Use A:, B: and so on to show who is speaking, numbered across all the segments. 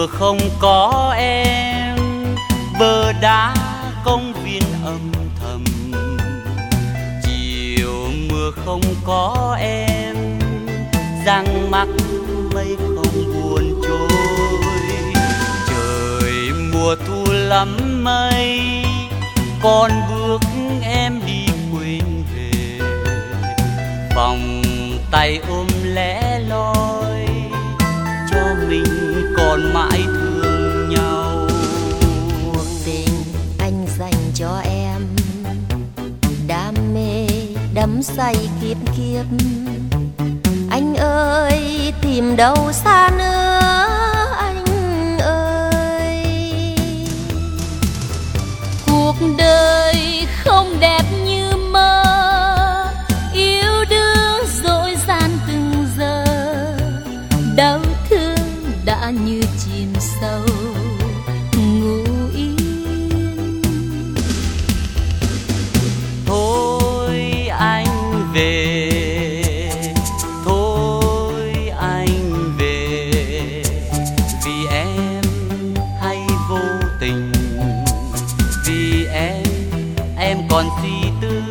A: mưa không có em, bờ đá công viên âm thầm. Chiều mưa không có em, giăng mắc mây không buồn trôi. Trời mùa thu lắm mây, con bước em đi quên về. Vòng tay ôm lẻ loi, cho mình còn mãi thương nhau.
B: Cuộc tình anh dành cho em, đam mê đắm say kiếp kiếp. Anh ơi tìm đâu xa nữa, anh ơi.
C: Cuộc đời không đẹp như mơ, yêu đương dối gian từng giờ. Đau thương đã như chìm sâu ngủ yên.
A: Thôi anh về, thôi anh về, vì em hay vô tình, vì em còn suy tư.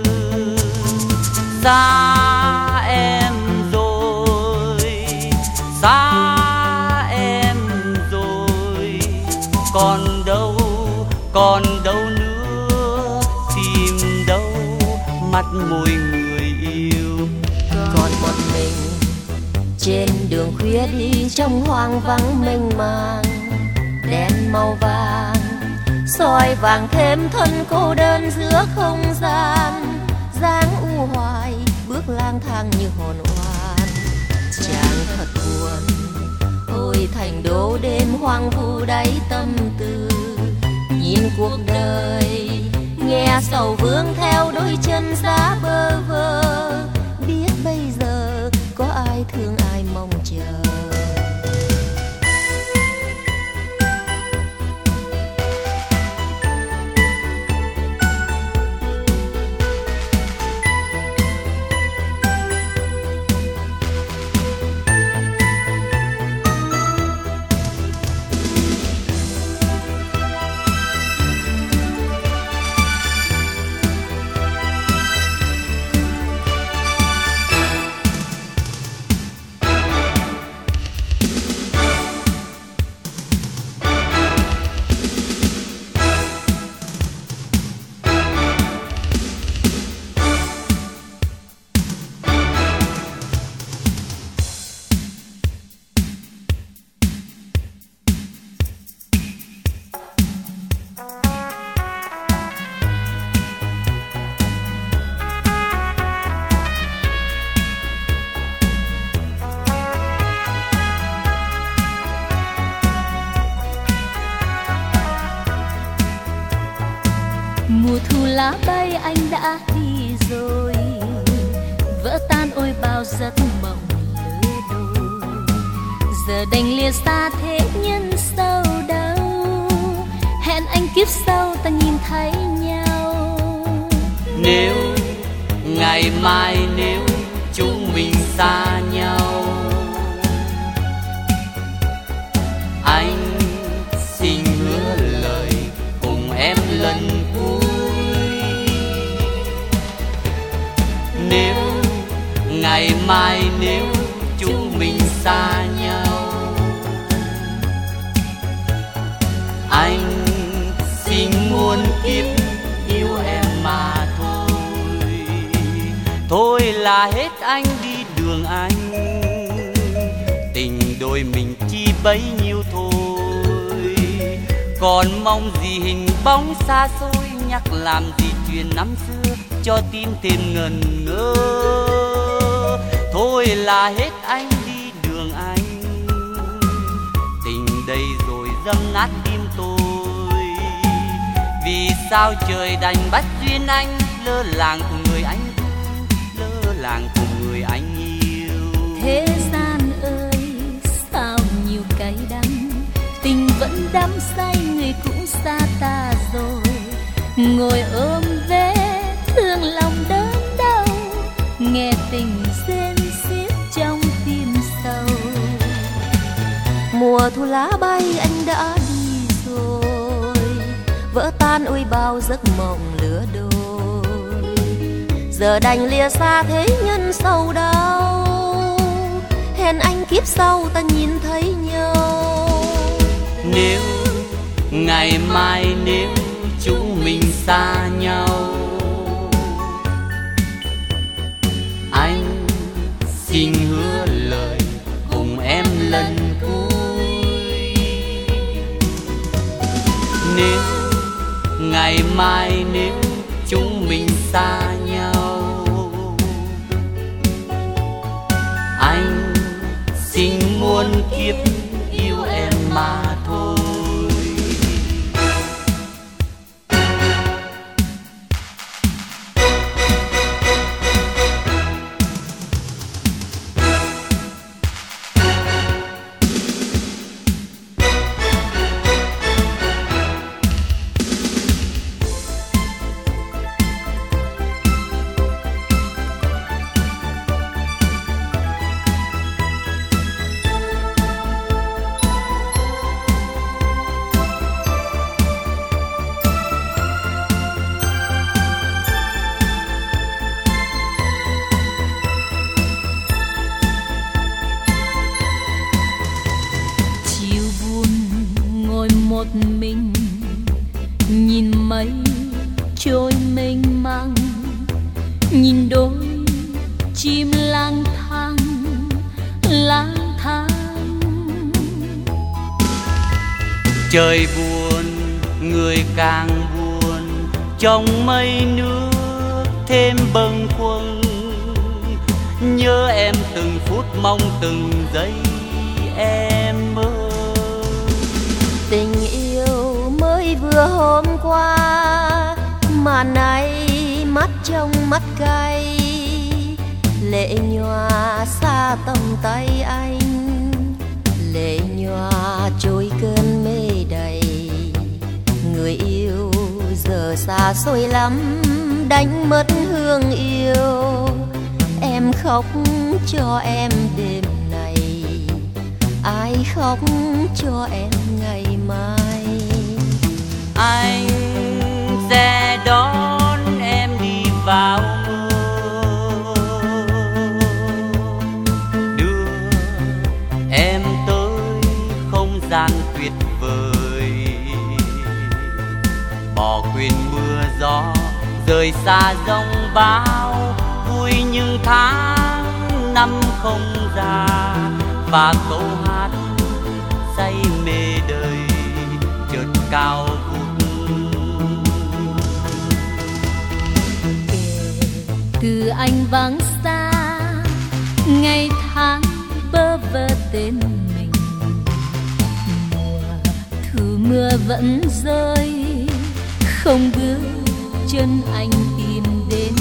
A: Xa em rồi, xa em rồi, còn đâu nữa, tìm đâu mắt môi người yêu.
B: Còn một mình trên đường khuya đi trong hoang vắng mênh mang. Đèn màu vàng soi vàng thêm thân cô đơn giữa không gian. Dáng u hoài bước lang thang như hồn oan. Chàng thật buồn, ôi thành đô đêm hoang vu đáy tâm tư. Nhìn cuộc đời nghe sầu vương theo đôi chân giá bơ vơ. Biết bây giờ có ai thương ai mong chờ.
C: Mùa thu lá bay anh đã đi rồi, vỡ tan ôi bao giấc mộng lứa đôi. Giờ đành lìa xa thế nhân sâu đâu, hẹn anh kiếp sau ta nhìn thấy nhau.
A: Nếu ngày mai nếu chúng mình xa nhau, anh xin hứa lời cùng em lần cuối. Nếu ngày mai nếu chúng mình xa nhau, anh xin muôn kiếp yêu em mà thôi. Thôi là hết anh đi đường anh, tình đôi mình chỉ bấy nhiêu thôi. Còn mong gì hình bóng xa xôi, nhắc làm gì chuyện năm xưa cho tim thêm ngần ngơ. Thôi là hết anh đi đường anh, tình đây rồi dâng nát tim tôi. Vì sao trời đành bắt duyên anh lơ làng cùng người anh thương, lơ làng cùng người anh yêu.
C: Thế gian ơi sao nhiều cay đắng, tình vẫn đắm say người cũng xa ta rồi. Ngồi ôm vết thương lòng đớn đau, nghe tình rên xiết trong tim sâu.
B: Mùa thu lá bay anh đã đi rồi, vỡ tan ôi bao giấc mộng lứa đôi. Giờ đành lìa xa thế nhân sầu đau, hẹn anh kiếp sau ta nhìn thấy nhau.
A: Nếu ngày mai nếu chúng mình xa nhau, anh xin hứa lời cùng em lần cuối. Nếu ngày mai nếu chúng mình xa nhau, anh xin muôn kiếp yêu em mà thôi.
C: Một mình nhìn mây trôi mênh mang, nhìn đôi chim lang thang lang thang.
A: Trời buồn người càng buồn, trong mây nước thêm bâng khuâng. Nhớ em từng phút mong từng giây em ơi.
B: Tình yêu mới vừa hôm qua mà nay mắt trong mắt cay, lệ nhòa xa tầm tay anh, lệ nhòa trôi cơn mê đầy. Người yêu giờ xa xôi lắm, đánh mất hương yêu. Em khóc cho em đêm này, ai khóc cho em ngày mai.
A: Anh sẽ đón em đi vào mơ, đưa em tới không gian tuyệt vời, bỏ quên mưa gió rời xa giông bão. Vui những tháng năm không già, và câu hát say mê đời chợt cao vút.
C: Từ anh vắng xa, ngày tháng bơ vơ tên mình. Mùa thu mưa vẫn rơi, không bước chân anh tìm đến.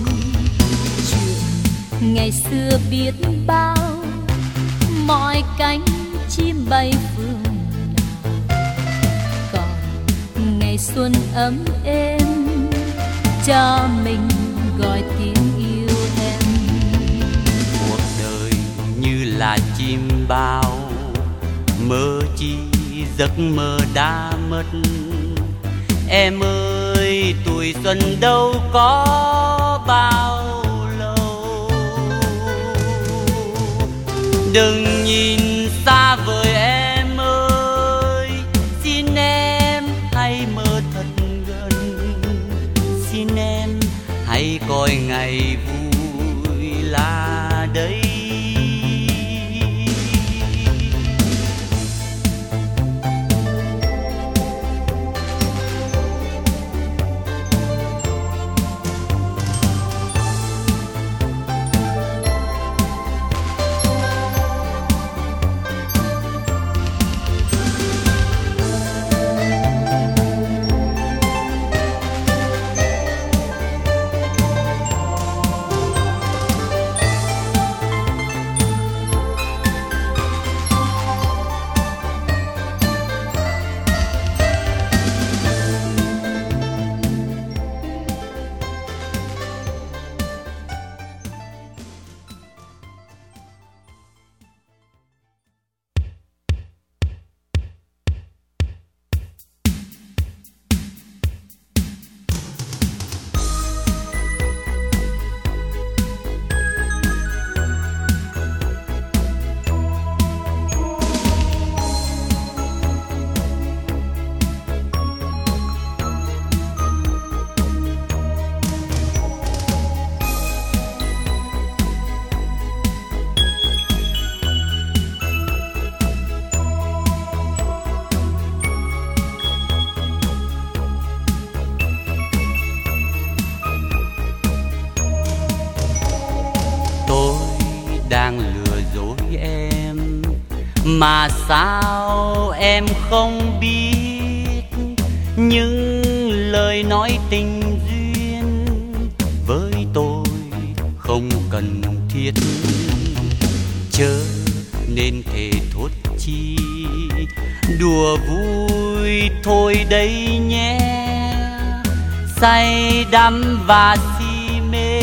C: Chuyện ngày xưa biết bao, mọi cánh chim bay phương nào. Còn ngày xuân ấm êm, cho mình gọi tiếng yêu em.
A: Cuộc đời như là chim bao, mơ chi giấc mơ đã mất. Em ơi tuổi xuân đâu có bao lâu. Đừng nhìn xa vời em ơi, xin em hãy mơ thật gần. Xin em hãy coi ngày vui là đây. đang lừa dối em, mà sao em không biết những lời nói tình duyên với tôi không cần thiết. Chớ nên thề thốt chi đùa vui thôi đây nhé, say đắm và si mê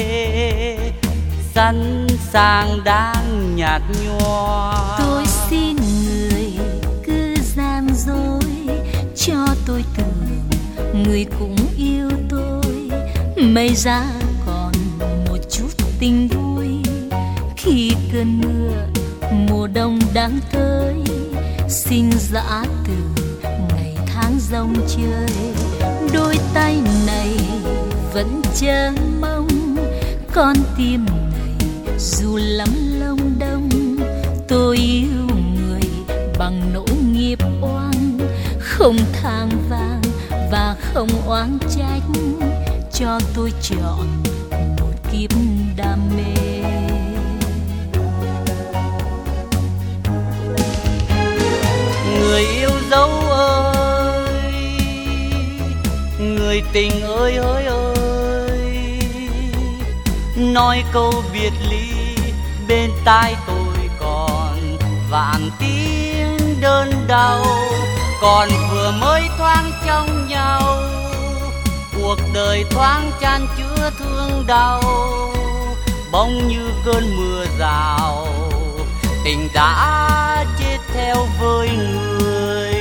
A: sẵn sàng đang nhạt nhòa.
C: Tôi xin người cứ gian dối cho tôi tưởng người cũng yêu tôi, may ra còn một chút tình vui khi cơn mưa mùa đông đang tới, xin dã từ ngày tháng rong chơi. Đôi tay này vẫn chờ mong, con tim này dù lắm lông đông. Tôi yêu người bằng nỗi nghiệp oan, không than vang và không oán trách, cho tôi chọn một kiếp đam mê.
A: Người yêu dấu ơi, người tình ơi ơi ơi, nói câu biệt ly bên tai tôi còn vạn tiếng đơn đau. Còn vừa mới thoáng trong nhau, cuộc đời thoáng chan chứa thương đau, bỗng như cơn mưa rào, tình đã chết theo với người.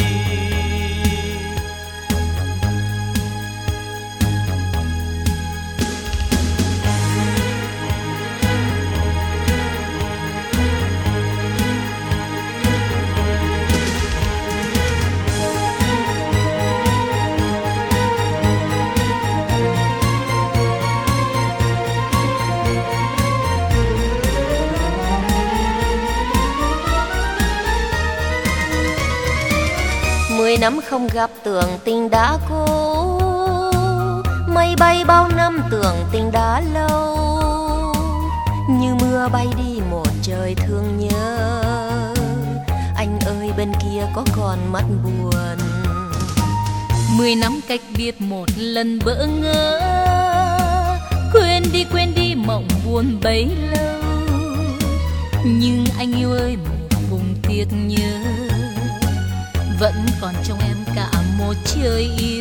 B: Mười năm không gặp tưởng tình đã cố, mây bay bao năm tưởng tình đã lâu, như mưa bay đi một trời thương nhớ. Anh ơi bên kia có còn mắt buồn,
C: 10 năm cách biệt một lần bỡ ngỡ, quên đi mộng buồn bấy lâu. Nhưng anh yêu ơi một vùng tiếc nhớ, vẫn còn trong em cả một trời yêu.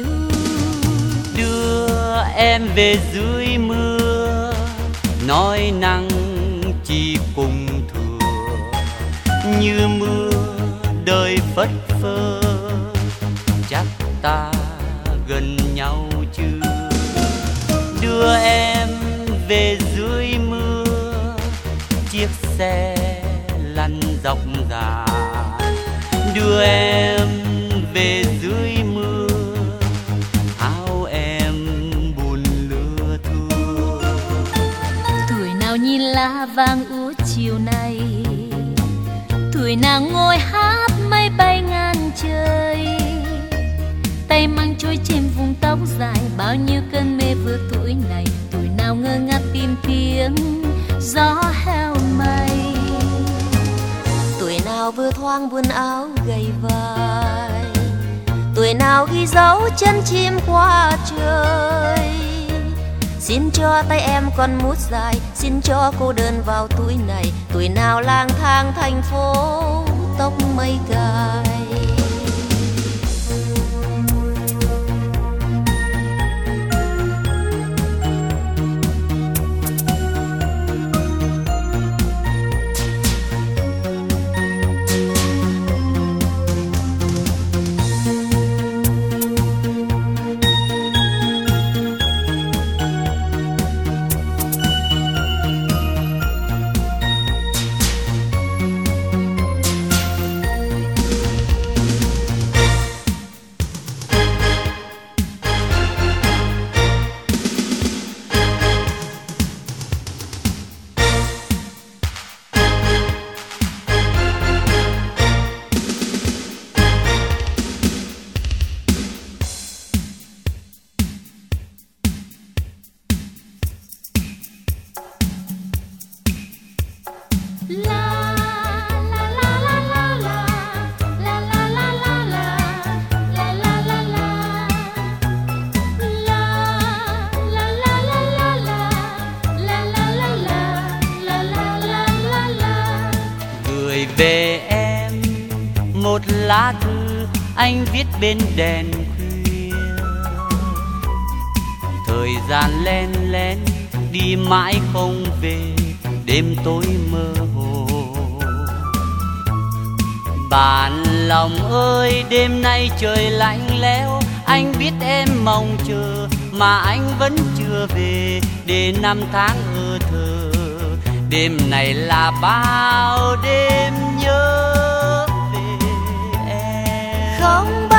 A: Đưa em về dưới mưa, nói nắng chỉ cùng thừa, như mưa đời phất phơ, chắc ta gần nhau chưa. Đưa em về dưới mưa, chiếc xe lăn dọc dài. Đưa em về dưới mưa, áo em buồn lưa thưa.
C: Tuổi nào nhìn lá vàng úa chiều nay, tuổi nào ngồi hát mây bay ngàn trời, tay mang trôi trên vùng tóc dài. Bao nhiêu cơn mê vừa tuổi này, tuổi nào ngơ ngác tìm tiếng gió heo mây.
B: tuổi nào vừa thoáng vươn áo gầy vai, tuổi nào ghi dấu chân chim qua trời. Xin cho tay em con mút dài, xin cho cô đơn vào tuổi này, tuổi nào lang thang thành phố tóc mây cài.
A: Gửi về em một lá thư anh viết bên đèn khuya. Thời gian len lén đi mãi không về, đêm tối mơ hồ. Bạn lòng ơi, đêm nay trời lạnh lẽo, anh biết em mong chờ mà anh vẫn chưa về, để năm tháng ơ thơ. Đêm này là bao đêm nhớ về em.
B: Không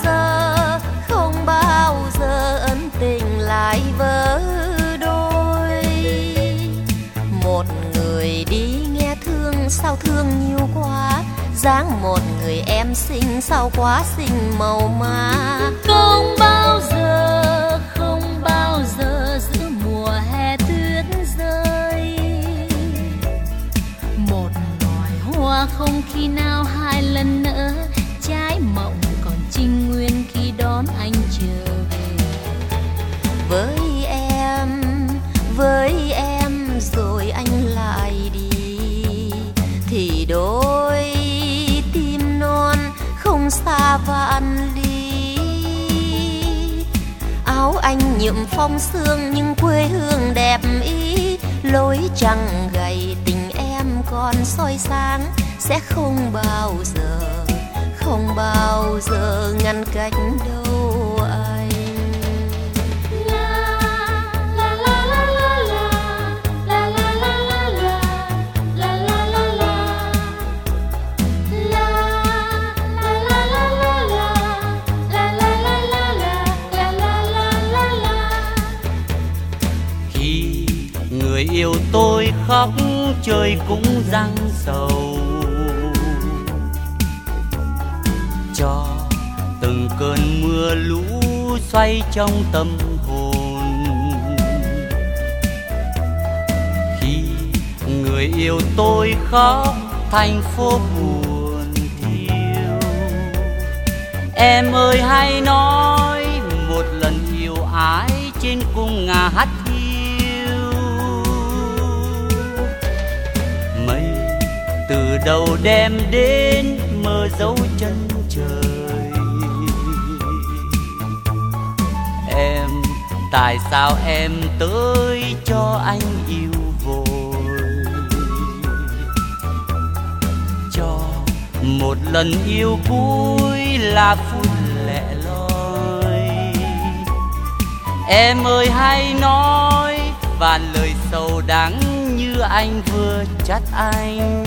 B: bao giờ ân tình lại vỡ đôi. Một người đi nghe thương sao thương nhiều quá, dáng một người em xinh sao quá xinh màu má.
C: Không bao giờ giữa mùa hè tuyết rơi, một loài hoa không khi nào hai lần nở, trái mộng còn trinh nguyên khi đón anh trở về.
B: Với em rồi anh lại đi, thì đôi tim non không xa vạn ly. Áo anh nhuộm phong sương nhưng quê hương đẹp ý, lối trăng gầy tình em còn soi sáng, sẽ không bao giờ ngăn cách đâu anh.
A: Khi người yêu tôi khóc, trời cũng giăng sầu, cho từng cơn mưa lũ xoay trong tâm hồn. Khi người yêu tôi khóc, thành phố buồn thiêu. Em ơi hãy nói một lần yêu ái trên cung ngà hát hiu. Mây từ đầu đem đến mơ dấu chân trời. Em tại sao em tới cho anh yêu vội, cho một lần yêu cuối là phút lẻ loi. Em ơi hãy nói và lời sầu đắng như anh vừa trách anh.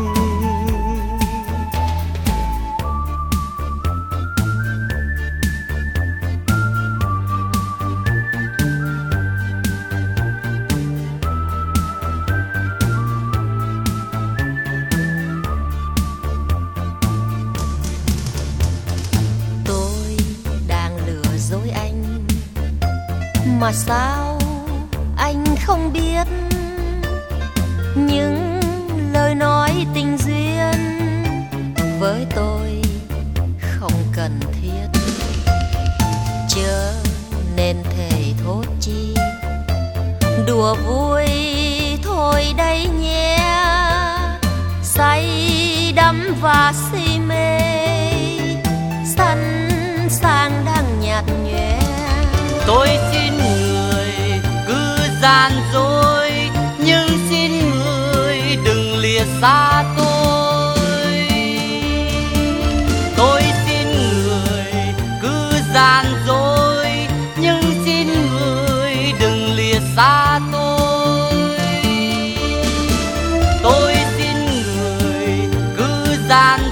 B: Mà sao anh không biết những lời nói tình duyên với tôi không cần thiết, chớ nên thề thốt chi đùa vui thôi đây nhé. Say đắm và si mê sẵn sàng đang nhạt nhòa.
A: Tôi xin người cứ gian dối, nhưng xin người đừng lìa xa tôi. Tôi xin người cứ gian dối, nhưng xin người đừng lìa xa tôi. Tôi xin người cứ gian